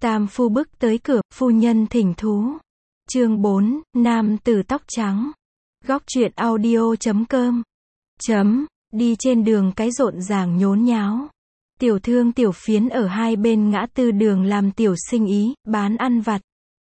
Tam phu bước tới cửa, phu nhân thỉnh thú. Chương 4, nam tử tóc trắng. Góc truyện audio.com. Đi trên đường cái rộn ràng nhốn nháo. Tiểu thương tiểu phiến ở hai bên ngã tư đường làm tiểu sinh ý, bán ăn vặt,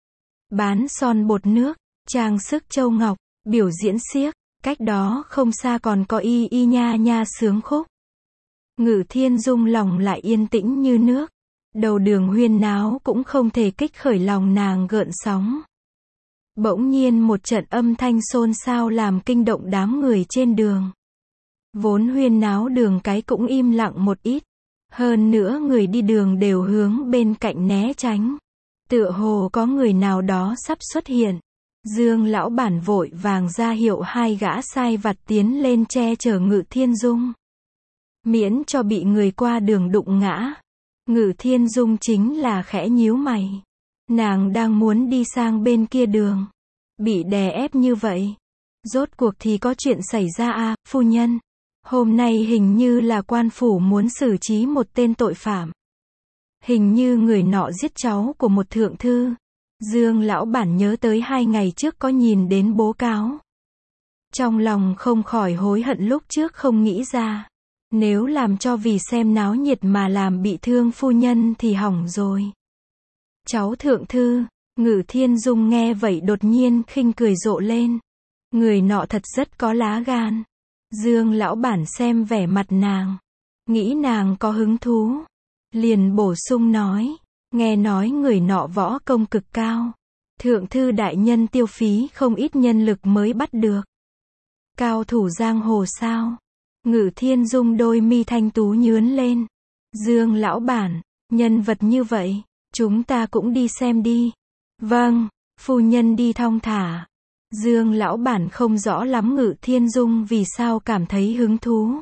bán son bột nước, trang sức châu ngọc, biểu diễn xiếc. Cách đó không xa còn có y y nha nha sướng khúc. Ngự Thiên Dung lòng lại yên tĩnh như nước. Đầu đường huyên náo cũng không thể kích khởi lòng nàng gợn sóng. Bỗng nhiên một trận âm thanh xôn xao làm kinh động đám người trên đường. Vốn huyên náo đường cái cũng im lặng một ít. Hơn nữa người đi đường đều hướng bên cạnh né tránh. Tựa hồ có người nào đó sắp xuất hiện. Dương lão bản vội vàng ra hiệu hai gã sai vặt tiến lên che chở Ngự Thiên Dung. Miễn cho bị người qua đường đụng ngã. Ngự Thiên Dung chính là khẽ nhíu mày. Nàng đang muốn đi sang bên kia đường. Bị đè ép như vậy. Rốt cuộc thì có chuyện xảy ra à, phu nhân? Hôm nay hình như là quan phủ muốn xử trí một tên tội phạm. Hình như người nọ giết cháu của một thượng thư. Dương lão bản nhớ tới 2 ngày trước có nhìn đến bố cáo. Trong lòng không khỏi hối hận lúc trước không nghĩ ra. Nếu làm cho vì xem náo nhiệt mà làm bị thương phu nhân thì hỏng rồi. Cháu thượng thư, Ngự Thiên Dung nghe vậy đột nhiên khinh cười rộ lên. Người nọ thật rất có lá gan. Dương lão bản xem vẻ mặt nàng, nghĩ nàng có hứng thú. Liền bổ sung nói, nghe nói người nọ võ công cực cao. Thượng thư đại nhân tiêu phí không ít nhân lực mới bắt được. Cao thủ giang hồ sao? Ngự Thiên Dung đôi mi thanh tú nhướn lên. Dương lão bản, nhân vật như vậy, chúng ta cũng đi xem đi. Vâng, phu nhân đi thong thả. Dương lão bản không rõ lắm Ngự Thiên Dung vì sao cảm thấy hứng thú.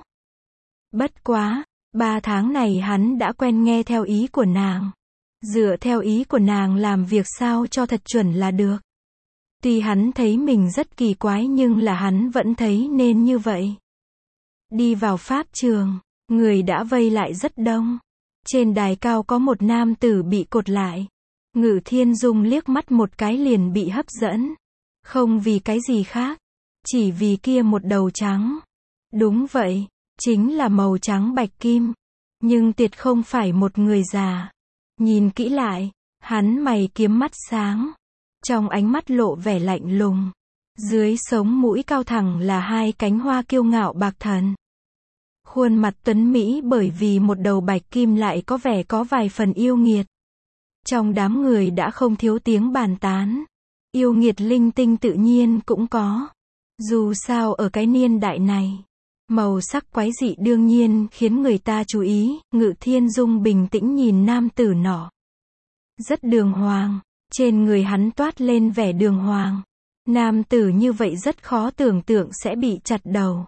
Bất quá, 3 tháng này hắn đã quen nghe theo ý của nàng. Dựa theo ý của nàng làm việc sao cho thật chuẩn là được. Tuy hắn thấy mình rất kỳ quái nhưng là hắn vẫn thấy nên như vậy. Đi vào pháp trường, người đã vây lại rất đông. Trên đài cao có một nam tử bị cột lại. Ngự Thiên Dung liếc mắt một cái liền bị hấp dẫn. Không vì cái gì khác, chỉ vì kia một đầu trắng. Đúng vậy, chính là màu trắng bạch kim. Nhưng tuyệt không phải một người già. Nhìn kỹ lại, hắn mày kiếm mắt sáng. Trong ánh mắt lộ vẻ lạnh lùng. Dưới sống mũi cao thẳng là 2 cánh hoa kiêu ngạo bạc thần. Khuôn mặt tuấn mỹ bởi vì một đầu bạch kim lại có vẻ có vài phần yêu nghiệt. Trong đám người đã không thiếu tiếng bàn tán. Yêu nghiệt linh tinh tự nhiên cũng có. Dù sao ở cái niên đại này, màu sắc quái dị đương nhiên khiến người ta chú ý. Ngự Thiên Dung bình tĩnh nhìn nam tử nọ. Rất đường hoàng, trên người hắn toát lên vẻ đường hoàng. Nam tử như vậy rất khó tưởng tượng sẽ bị chặt đầu.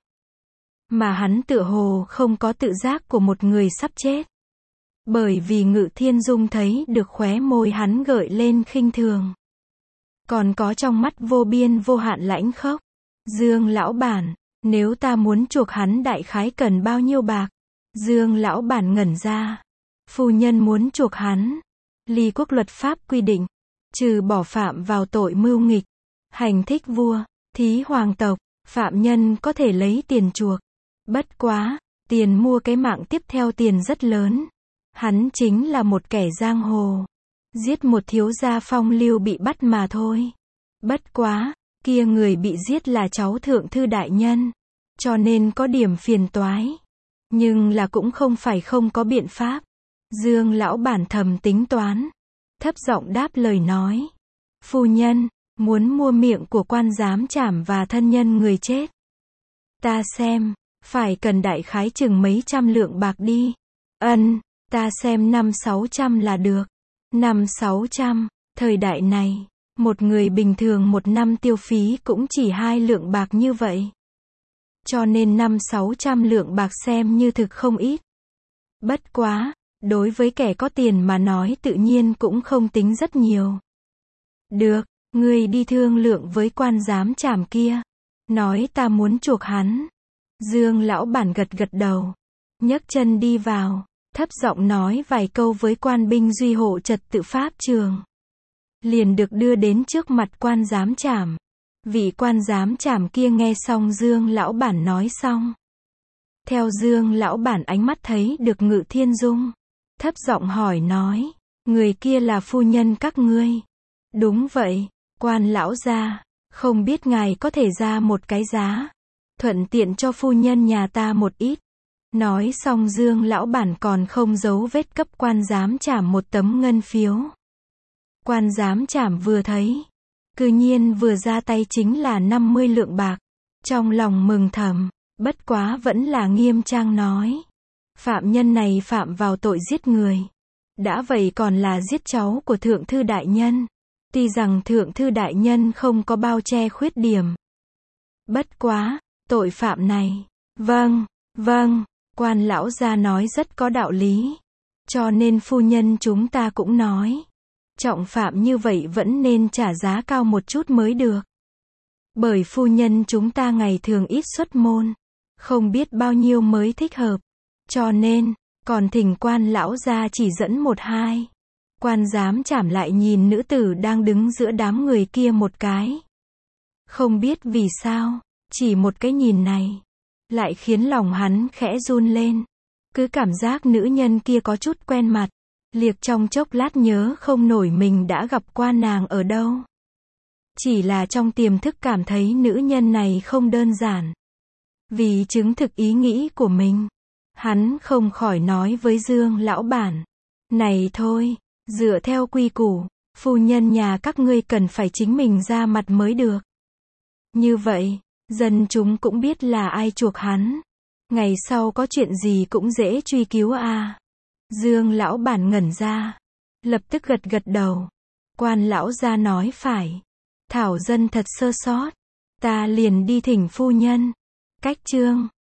Mà hắn tựa hồ không có tự giác của một người sắp chết. Bởi vì Ngự Thiên Dung thấy được khóe môi hắn gợi lên khinh thường. Còn có trong mắt vô biên vô hạn lãnh khốc. Dương lão bản, nếu ta muốn chuộc hắn đại khái cần bao nhiêu bạc? Dương lão bản ngẩn ra. Phu nhân muốn chuộc hắn. Ly quốc luật pháp quy định, trừ bỏ phạm vào tội mưu nghịch, hành thích vua, thí hoàng tộc, phạm nhân có thể lấy tiền chuộc. Bất quá, tiền mua cái mạng tiếp theo tiền rất lớn. Hắn chính là một kẻ giang hồ. Giết một thiếu gia phong lưu bị bắt mà thôi. Bất quá, kia người bị giết là cháu thượng thư đại nhân. Cho nên có điểm phiền toái. Nhưng là cũng không phải không có biện pháp. Dương lão bản thầm tính toán. Thấp giọng đáp lời nói. Phu nhân, muốn mua miệng của quan giám trảm và thân nhân người chết. Ta xem, phải cần đại khái chừng mấy trăm lượng bạc đi. Ta xem 500-600 là được. 500-600, thời đại này, một người bình thường 1 năm tiêu phí cũng chỉ 2 lượng bạc như vậy. Cho nên 500-600 lượng bạc xem như thực không ít. Bất quá, đối với kẻ có tiền mà nói tự nhiên cũng không tính rất nhiều. Được, ngươi đi thương lượng với quan giám trảm kia. Nói ta muốn chuộc hắn. Dương lão bản gật gật đầu. Nhấc chân đi vào. thấp giọng nói vài câu với quan binh duy hộ trật tự pháp trường. Liền được đưa đến trước mặt quan giám trảm. Vị quan giám trảm kia nghe xong Dương lão bản nói xong. Theo Dương lão bản ánh mắt thấy được Ngự Thiên Dung. Thấp giọng hỏi nói, người kia là phu nhân các ngươi. Đúng vậy, quan lão gia, không biết ngài có thể ra một cái giá, thuận tiện cho phu nhân nhà ta một ít. Nói xong Dương lão bản còn không giấu vết cấp quan giám trảm một tấm ngân phiếu. Quan giám trảm vừa thấy, cư nhiên vừa ra tay chính là 50 lượng bạc. Trong lòng mừng thầm, bất quá vẫn là nghiêm trang nói. Phạm nhân này phạm vào tội giết người. Đã vậy còn là giết cháu của thượng thư đại nhân. Tuy rằng thượng thư đại nhân không có bao che khuyết điểm. Bất quá, tội phạm này. Vâng, quan lão gia nói rất có đạo lý. Cho nên phu nhân chúng ta cũng nói. Trọng phạm như vậy vẫn nên trả giá cao một chút mới được. Bởi phu nhân chúng ta ngày thường ít xuất môn. Không biết bao nhiêu mới thích hợp. Cho nên, còn thỉnh quan lão gia chỉ dẫn một hai. Quan giám trảm lại nhìn nữ tử đang đứng giữa đám người kia một cái. Không biết vì sao, chỉ một cái nhìn này, lại khiến lòng hắn khẽ run lên. Cứ cảm giác nữ nhân kia có chút quen mặt. Liệt trong chốc lát nhớ không nổi mình đã gặp qua nàng ở đâu. Chỉ là trong tiềm thức cảm thấy nữ nhân này không đơn giản. Vì chứng thực ý nghĩ của mình, hắn không khỏi nói với Dương lão bản. Này thôi, dựa theo quy củ, phu nhân nhà các ngươi cần phải chính mình ra mặt mới được. Như vậy, dân chúng cũng biết là ai chuộc hắn. Ngày sau có chuyện gì cũng dễ truy cứu à. Dương lão bản ngẩn ra. Lập tức gật gật đầu. Quan lão gia nói phải. Thảo dân thật sơ sót. Ta liền đi thỉnh phu nhân. Cách chương